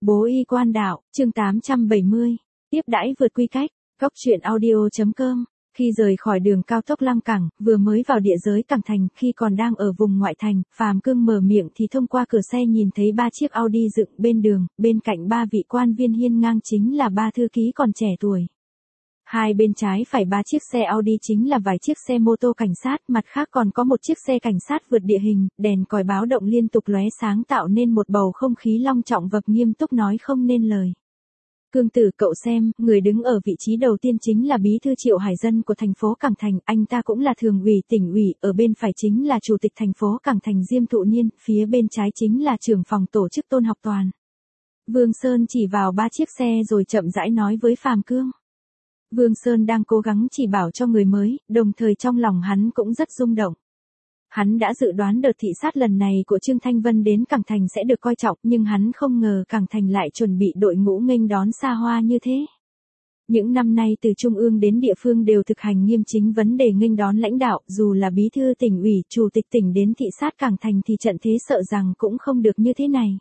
Bố y quan đạo, chương 870. Tiếp đãi vượt quy cách. Cóc truyện audio.com. Khi rời khỏi đường cao tốc Lăng Cảng, vừa mới vào địa giới Cảng Thành, khi còn đang ở vùng ngoại thành, Phàm Cương mở miệng thì thông qua cửa xe nhìn thấy 3 chiếc Audi dựng bên đường, bên cạnh 3 vị quan viên hiên ngang chính là 3 thư ký còn trẻ tuổi. Hai bên trái phải 3 chiếc xe Audi chính là vài chiếc xe mô tô cảnh sát, mặt khác còn có một chiếc xe cảnh sát vượt địa hình, đèn còi báo động liên tục lóe sáng tạo nên một bầu không khí long trọng và nghiêm túc nói không nên lời. Cương tử, cậu xem, người đứng ở vị trí đầu tiên chính là bí thư Triệu Hải Dân của thành phố Cảng Thành, anh ta cũng là thường ủy tỉnh ủy, ở bên phải chính là chủ tịch thành phố Cảng Thành Diêm Thụ Niên, phía bên trái chính là trưởng phòng tổ chức Tôn Học Toàn. Vương Sơn chỉ vào 3 chiếc xe rồi chậm rãi nói với Phàm Cương. Vương Sơn đang cố gắng chỉ bảo cho người mới, đồng thời trong lòng hắn cũng rất rung động. Hắn đã dự đoán đợt thị sát lần này của Trương Thanh Vân đến Cảng Thành sẽ được coi trọng, nhưng hắn không ngờ Cảng Thành lại chuẩn bị đội ngũ nghênh đón xa hoa như thế. Những năm nay từ trung ương đến địa phương đều thực hành nghiêm chính vấn đề nghênh đón lãnh đạo, dù là bí thư tỉnh ủy, chủ tịch tỉnh đến thị sát Cảng Thành thì trận thế sợ rằng cũng không được như thế này.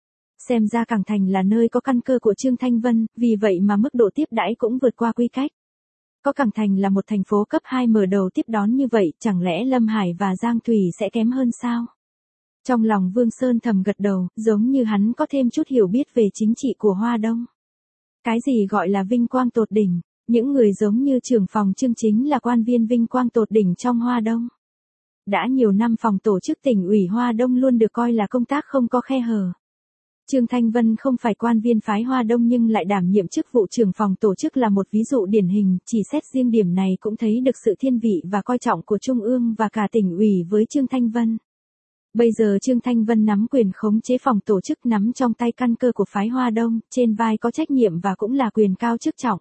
Xem ra Cảng Thành là nơi có căn cơ của Trương Thanh Vân, vì vậy mà mức độ tiếp đãi cũng vượt qua quy cách. Có Cảng Thành là một thành phố cấp 2 mở đầu tiếp đón như vậy, chẳng lẽ Lâm Hải và Giang Thủy sẽ kém hơn sao? Trong lòng Vương Sơn thầm gật đầu, giống như hắn có thêm chút hiểu biết về chính trị của Hoa Đông. Cái gì gọi là vinh quang tột đỉnh? Những người giống như trưởng phòng Trương chính là quan viên vinh quang tột đỉnh trong Hoa Đông. Đã nhiều năm phòng tổ chức tỉnh ủy Hoa Đông luôn được coi là công tác không có khe hở. Trương Thanh Vân không phải quan viên phái Hoa Đông nhưng lại đảm nhiệm chức vụ trưởng phòng tổ chức là một ví dụ điển hình, chỉ xét riêng điểm này cũng thấy được sự thiên vị và coi trọng của Trung ương và cả tỉnh ủy với Trương Thanh Vân. Bây giờ Trương Thanh Vân nắm quyền khống chế phòng tổ chức, nắm trong tay căn cơ của phái Hoa Đông, trên vai có trách nhiệm và cũng là quyền cao chức trọng.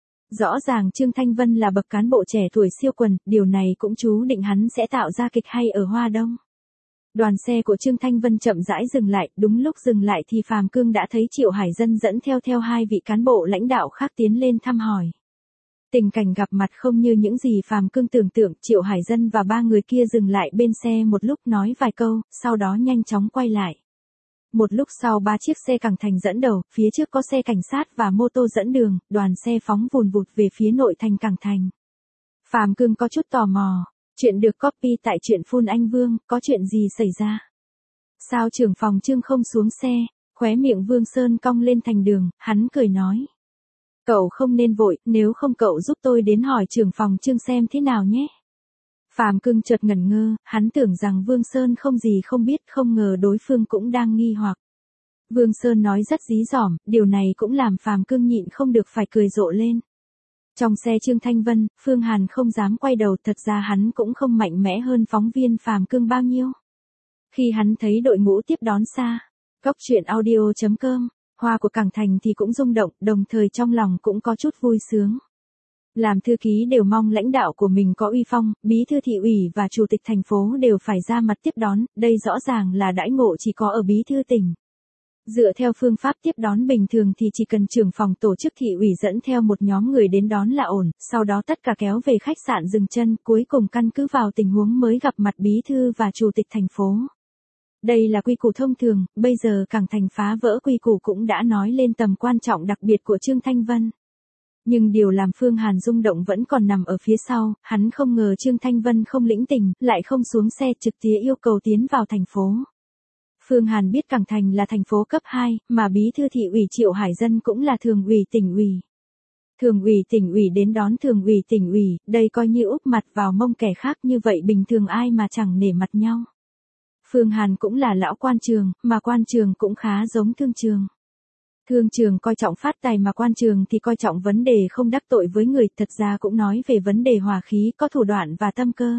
Rõ ràng Trương Thanh Vân là bậc cán bộ trẻ tuổi siêu quần, điều này cũng chú định hắn sẽ tạo ra kịch hay ở Hoa Đông. Đoàn xe của Trương Thanh Vân chậm rãi dừng lại, đúng lúc dừng lại thì Phàm Cương đã thấy Triệu Hải Dân dẫn theo 2 vị cán bộ lãnh đạo khác tiến lên thăm hỏi. Tình cảnh gặp mặt không như những gì Phàm Cương tưởng tượng, Triệu Hải Dân và 3 người kia dừng lại bên xe một lúc nói vài câu, sau đó nhanh chóng quay lại. Một lúc sau 3 chiếc xe Cảng Thành dẫn đầu, phía trước có xe cảnh sát và mô tô dẫn đường, đoàn xe phóng vùn vụt về phía nội thành Cảng Thành. Phàm Cương có chút tò mò. Chuyện được copy tại truyện Phun Anh Vương, có chuyện gì xảy ra? Sao trưởng phòng Trương không xuống xe? Khóe miệng Vương Sơn cong lên thành đường, hắn cười nói. Cậu không nên vội, nếu không cậu giúp tôi đến hỏi trưởng phòng Trương xem thế nào nhé. Phàm Cương chợt ngẩn ngơ, hắn tưởng rằng Vương Sơn không gì không biết, không ngờ đối phương cũng đang nghi hoặc. Vương Sơn nói rất dí dỏm, điều này cũng làm Phàm Cương nhịn không được phải cười rộ lên. Trong xe Trương Thanh Vân, Phương Hàn không dám quay đầu, thật ra hắn cũng không mạnh mẽ hơn phóng viên Phàm Cương bao nhiêu. Khi hắn thấy đội ngũ tiếp đón xa, Cóc truyện audio.com, Hoa của Cảng Thành thì cũng rung động, đồng thời trong lòng cũng có chút vui sướng. Làm thư ký đều mong lãnh đạo của mình có uy phong, bí thư thị ủy và chủ tịch thành phố đều phải ra mặt tiếp đón, đây rõ ràng là đãi ngộ chỉ có ở bí thư tỉnh. Dựa theo phương pháp tiếp đón bình thường thì chỉ cần trưởng phòng tổ chức thị ủy dẫn theo một nhóm người đến đón là ổn, sau đó tất cả kéo về khách sạn dừng chân, cuối cùng căn cứ vào tình huống mới gặp mặt bí thư và chủ tịch thành phố. Đây là quy củ thông thường, bây giờ Cảng Thành phá vỡ quy củ cũng đã nói lên tầm quan trọng đặc biệt của Trương Thanh Vân. Nhưng điều làm Phương Hàn rung động vẫn còn nằm ở phía sau, hắn không ngờ Trương Thanh Vân không lĩnh tình, lại không xuống xe trực tiếp yêu cầu tiến vào thành phố. Phương Hàn biết Cảng Thành là thành phố cấp 2, mà bí thư thị ủy Triệu Hải Dân cũng là thường ủy tỉnh ủy. Thường ủy tỉnh ủy đến đón thường ủy tỉnh ủy, đây coi như úp mặt vào mông kẻ khác, như vậy bình thường ai mà chẳng nể mặt nhau. Phương Hàn cũng là lão quan trường, mà quan trường cũng khá giống thương trường. Thương trường coi trọng phát tài mà quan trường thì coi trọng vấn đề không đắc tội với người, thật ra cũng nói về vấn đề hòa khí, có thủ đoạn và tâm cơ.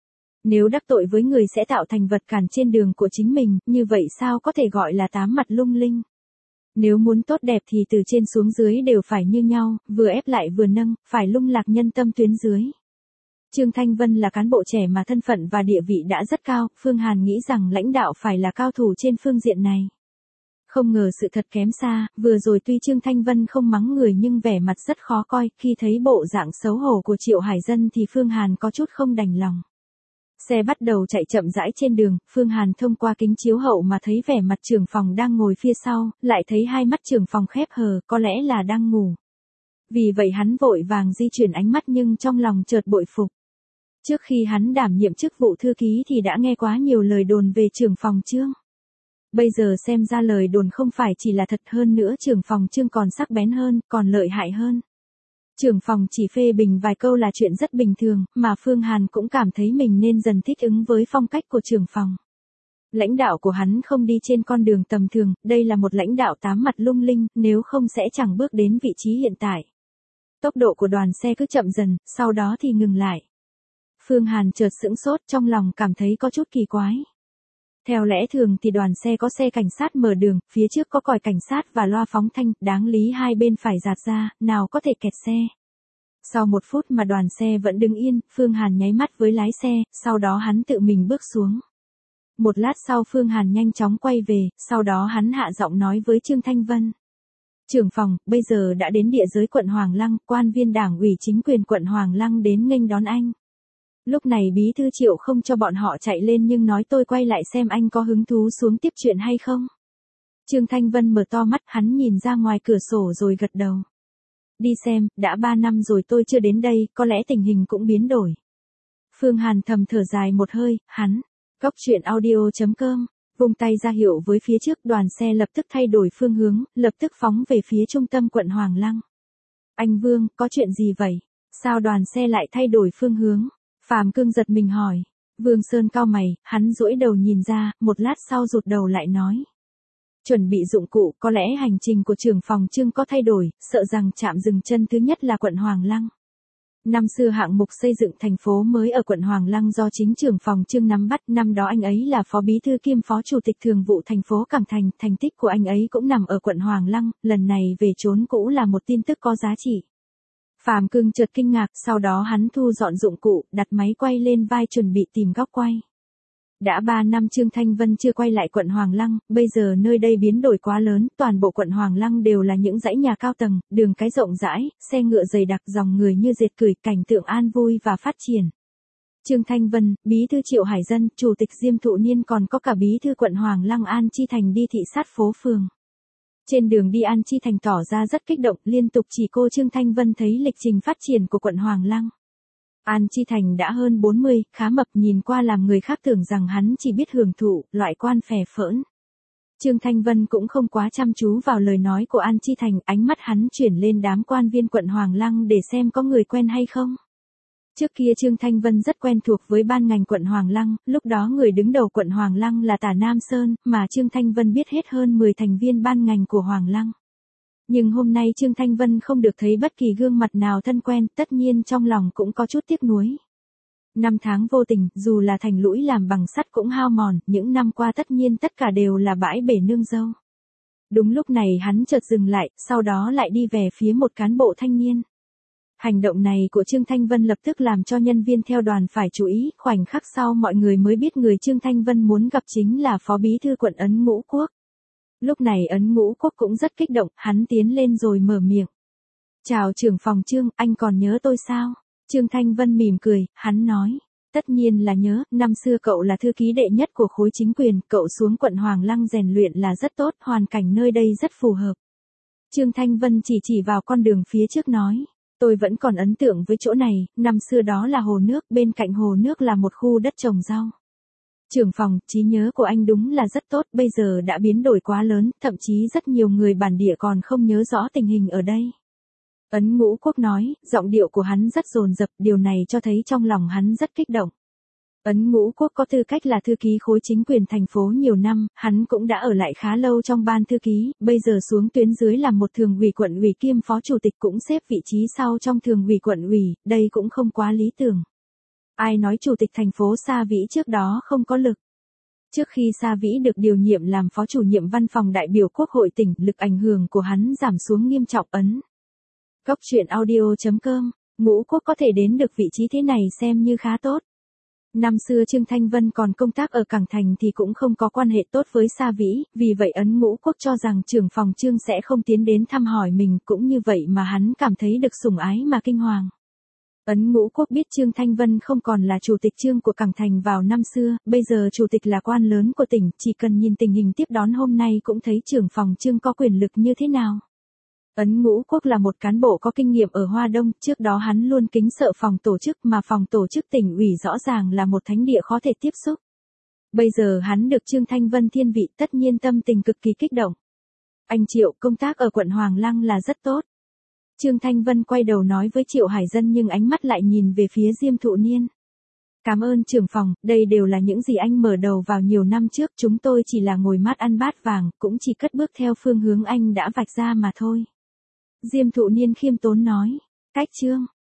Nếu đắc tội với người sẽ tạo thành vật cản trên đường của chính mình, như vậy sao có thể gọi là tám mặt lung linh. Nếu muốn tốt đẹp thì từ trên xuống dưới đều phải như nhau, vừa ép lại vừa nâng, phải lung lạc nhân tâm tuyến dưới. Trương Thanh Vân là cán bộ trẻ mà thân phận và địa vị đã rất cao, Phương Hàn nghĩ rằng lãnh đạo phải là cao thủ trên phương diện này. Không ngờ sự thật kém xa, vừa rồi tuy Trương Thanh Vân không mắng người nhưng vẻ mặt rất khó coi, khi thấy bộ dạng xấu hổ của Triệu Hải Dân thì Phương Hàn có chút không đành lòng. Xe bắt đầu chạy chậm rãi trên đường, Phương Hàn thông qua kính chiếu hậu mà thấy vẻ mặt trưởng phòng đang ngồi phía sau, lại thấy hai mắt trưởng phòng khép hờ, có lẽ là đang ngủ. Vì vậy hắn vội vàng di chuyển ánh mắt nhưng trong lòng chợt bội phục. Trước khi hắn đảm nhiệm chức vụ thư ký thì đã nghe quá nhiều lời đồn về trưởng phòng Trương. Bây giờ xem ra lời đồn không phải chỉ là thật, hơn nữa trưởng phòng Trương còn sắc bén hơn, còn lợi hại hơn. Trưởng phòng chỉ phê bình vài câu là chuyện rất bình thường, mà Phương Hàn cũng cảm thấy mình nên dần thích ứng với phong cách của trưởng phòng. Lãnh đạo của hắn không đi trên con đường tầm thường, đây là một lãnh đạo tám mặt lung linh, nếu không sẽ chẳng bước đến vị trí hiện tại. Tốc độ của đoàn xe cứ chậm dần, sau đó thì ngừng lại. Phương Hàn chợt sững sốt, trong lòng cảm thấy có chút kỳ quái. Theo lẽ thường thì đoàn xe có xe cảnh sát mở đường, phía trước có còi cảnh sát và loa phóng thanh, đáng lý hai bên phải dạt ra, nào có thể kẹt xe. Sau 1 phút mà đoàn xe vẫn đứng yên, Phương Hàn nháy mắt với lái xe, sau đó hắn tự mình bước xuống. Một lát sau Phương Hàn nhanh chóng quay về, sau đó hắn hạ giọng nói với Trương Thanh Vân. Trưởng phòng, bây giờ đã đến địa giới quận Hoàng Lăng, quan viên đảng ủy chính quyền quận Hoàng Lăng đến nghênh đón anh. Lúc này bí thư Triệu không cho bọn họ chạy lên nhưng nói tôi quay lại xem anh có hứng thú xuống tiếp chuyện hay không. Trương Thanh Vân mở to mắt, hắn nhìn ra ngoài cửa sổ rồi gật đầu. Đi xem, đã 3 năm rồi tôi chưa đến đây, có lẽ tình hình cũng biến đổi. Phương Hàn thầm thở dài một hơi, hắn. Góc truyện audio.com, vung tay ra hiệu với phía trước, đoàn xe lập tức thay đổi phương hướng, lập tức phóng về phía trung tâm quận Hoàng Lăng. Anh Vương, có chuyện gì vậy? Sao đoàn xe lại thay đổi phương hướng? Phạm Cương giật mình hỏi. Vương Sơn cau mày, hắn duỗi đầu nhìn ra, một lát sau rụt đầu lại nói. Chuẩn bị dụng cụ, có lẽ hành trình của trưởng phòng Trương có thay đổi, sợ rằng trạm dừng chân thứ nhất là quận Hoàng Lăng. Năm xưa hạng mục xây dựng thành phố mới ở quận Hoàng Lăng do chính trưởng phòng Trương nắm bắt, năm đó anh ấy là phó bí thư kiêm phó chủ tịch thường vụ thành phố Cảng Thành, thành tích của anh ấy cũng nằm ở quận Hoàng Lăng, lần này về trốn cũ là một tin tức có giá trị. Phạm Cương chợt kinh ngạc, sau đó hắn thu dọn dụng cụ, đặt máy quay lên vai chuẩn bị tìm góc quay. Đã 3 năm Trương Thanh Vân chưa quay lại quận Hoàng Lăng, bây giờ nơi đây biến đổi quá lớn, toàn bộ quận Hoàng Lăng đều là những dãy nhà cao tầng, đường cái rộng rãi, xe ngựa dày đặc, dòng người như dệt cửi, cảnh tượng an vui và phát triển. Trương Thanh Vân, bí thư Triệu Hải Dân, chủ tịch Diêm Thụ Niên còn có cả bí thư quận Hoàng Lăng An Chi Thành đi thị sát phố phường. Trên đường đi An Chi Thành tỏ ra rất kích động, liên tục chỉ cô Trương Thanh Vân thấy lịch trình phát triển của quận Hoàng Lăng. An Chi Thành đã hơn 40, khá mập, nhìn qua làm người khác tưởng rằng hắn chỉ biết hưởng thụ, loại quan phè phỡn. Trương Thanh Vân cũng không quá chăm chú vào lời nói của An Chi Thành, ánh mắt hắn chuyển lên đám quan viên quận Hoàng Lăng để xem có người quen hay không. Trước kia Trương Thanh Vân rất quen thuộc với ban ngành quận Hoàng Lăng, lúc đó người đứng đầu quận Hoàng Lăng là Tả Nam Sơn, mà Trương Thanh Vân biết hết hơn 10 thành viên ban ngành của Hoàng Lăng. Nhưng hôm nay Trương Thanh Vân không được thấy bất kỳ gương mặt nào thân quen, tất nhiên trong lòng cũng có chút tiếc nuối. 5 tháng vô tình, dù là thành lũy làm bằng sắt cũng hao mòn, những năm qua tất nhiên tất cả đều là bãi bể nương dâu. Đúng lúc này hắn chợt dừng lại, sau đó lại đi về phía một cán bộ thanh niên. Hành động này của Trương Thanh Vân lập tức làm cho nhân viên theo đoàn phải chú ý, khoảnh khắc sau mọi người mới biết người Trương Thanh Vân muốn gặp chính là phó bí thư quận Ấn Ngũ Quốc. Lúc này Ấn Ngũ Quốc cũng rất kích động, hắn tiến lên rồi mở miệng. Chào trưởng phòng Trương, anh còn nhớ tôi sao? Trương Thanh Vân mỉm cười, hắn nói. Tất nhiên là nhớ, năm xưa cậu là thư ký đệ nhất của khối chính quyền, cậu xuống quận Hoàng Lăng rèn luyện là rất tốt, hoàn cảnh nơi đây rất phù hợp. Trương Thanh Vân chỉ vào con đường phía trước nói. Tôi vẫn còn ấn tượng với chỗ này, năm xưa đó là hồ nước, bên cạnh hồ nước là một khu đất trồng rau. Trưởng phòng, trí nhớ của anh đúng là rất tốt, bây giờ đã biến đổi quá lớn, thậm chí rất nhiều người bản địa còn không nhớ rõ tình hình ở đây. Ấn Ngũ Quốc nói, giọng điệu của hắn rất dồn dập, điều này cho thấy trong lòng hắn rất kích động. Ấn Ngũ Quốc có tư cách là thư ký khối chính quyền thành phố nhiều năm, hắn cũng đã ở lại khá lâu trong ban thư ký, bây giờ xuống tuyến dưới làm một thường ủy quận ủy kiêm phó chủ tịch cũng xếp vị trí sau trong thường ủy quận ủy, đây cũng không quá lý tưởng. Ai nói chủ tịch thành phố Sa Vĩ trước đó không có lực. Trước khi Sa Vĩ được điều nhiệm làm phó chủ nhiệm văn phòng đại biểu Quốc hội tỉnh, lực ảnh hưởng của hắn giảm xuống nghiêm trọng. Góc truyện audio.com, Ngũ Quốc có thể đến được vị trí thế này xem như khá tốt. Năm xưa Trương Thanh Vân còn công tác ở Cảng Thành thì cũng không có quan hệ tốt với Sa Vĩ, vì vậy Ấn Ngũ Quốc cho rằng trưởng phòng Trương sẽ không tiến đến thăm hỏi mình, cũng như vậy mà hắn cảm thấy được sủng ái mà kinh hoàng. Ấn Ngũ Quốc biết Trương Thanh Vân không còn là chủ tịch Trương của Cảng Thành vào năm xưa, bây giờ chủ tịch là quan lớn của tỉnh, chỉ cần nhìn tình hình tiếp đón hôm nay cũng thấy trưởng phòng Trương có quyền lực như thế nào. Ấn Ngũ Quốc là một cán bộ có kinh nghiệm ở Hoa Đông, trước đó hắn luôn kính sợ phòng tổ chức mà phòng tổ chức tỉnh ủy rõ ràng là một thánh địa khó thể tiếp xúc. Bây giờ hắn được Trương Thanh Vân thiên vị, tất nhiên tâm tình cực kỳ kích động. Anh Triệu, công tác ở quận Hoàng Lăng là rất tốt. Trương Thanh Vân quay đầu nói với Triệu Hải Dân nhưng ánh mắt lại nhìn về phía Diêm Thụ Niên. Cảm ơn trưởng phòng, đây đều là những gì anh mở đầu vào nhiều năm trước, chúng tôi chỉ là ngồi mát ăn bát vàng, cũng chỉ cất bước theo phương hướng anh đã vạch ra mà thôi. Diêm Thụ Niên khiêm tốn nói, cách Trương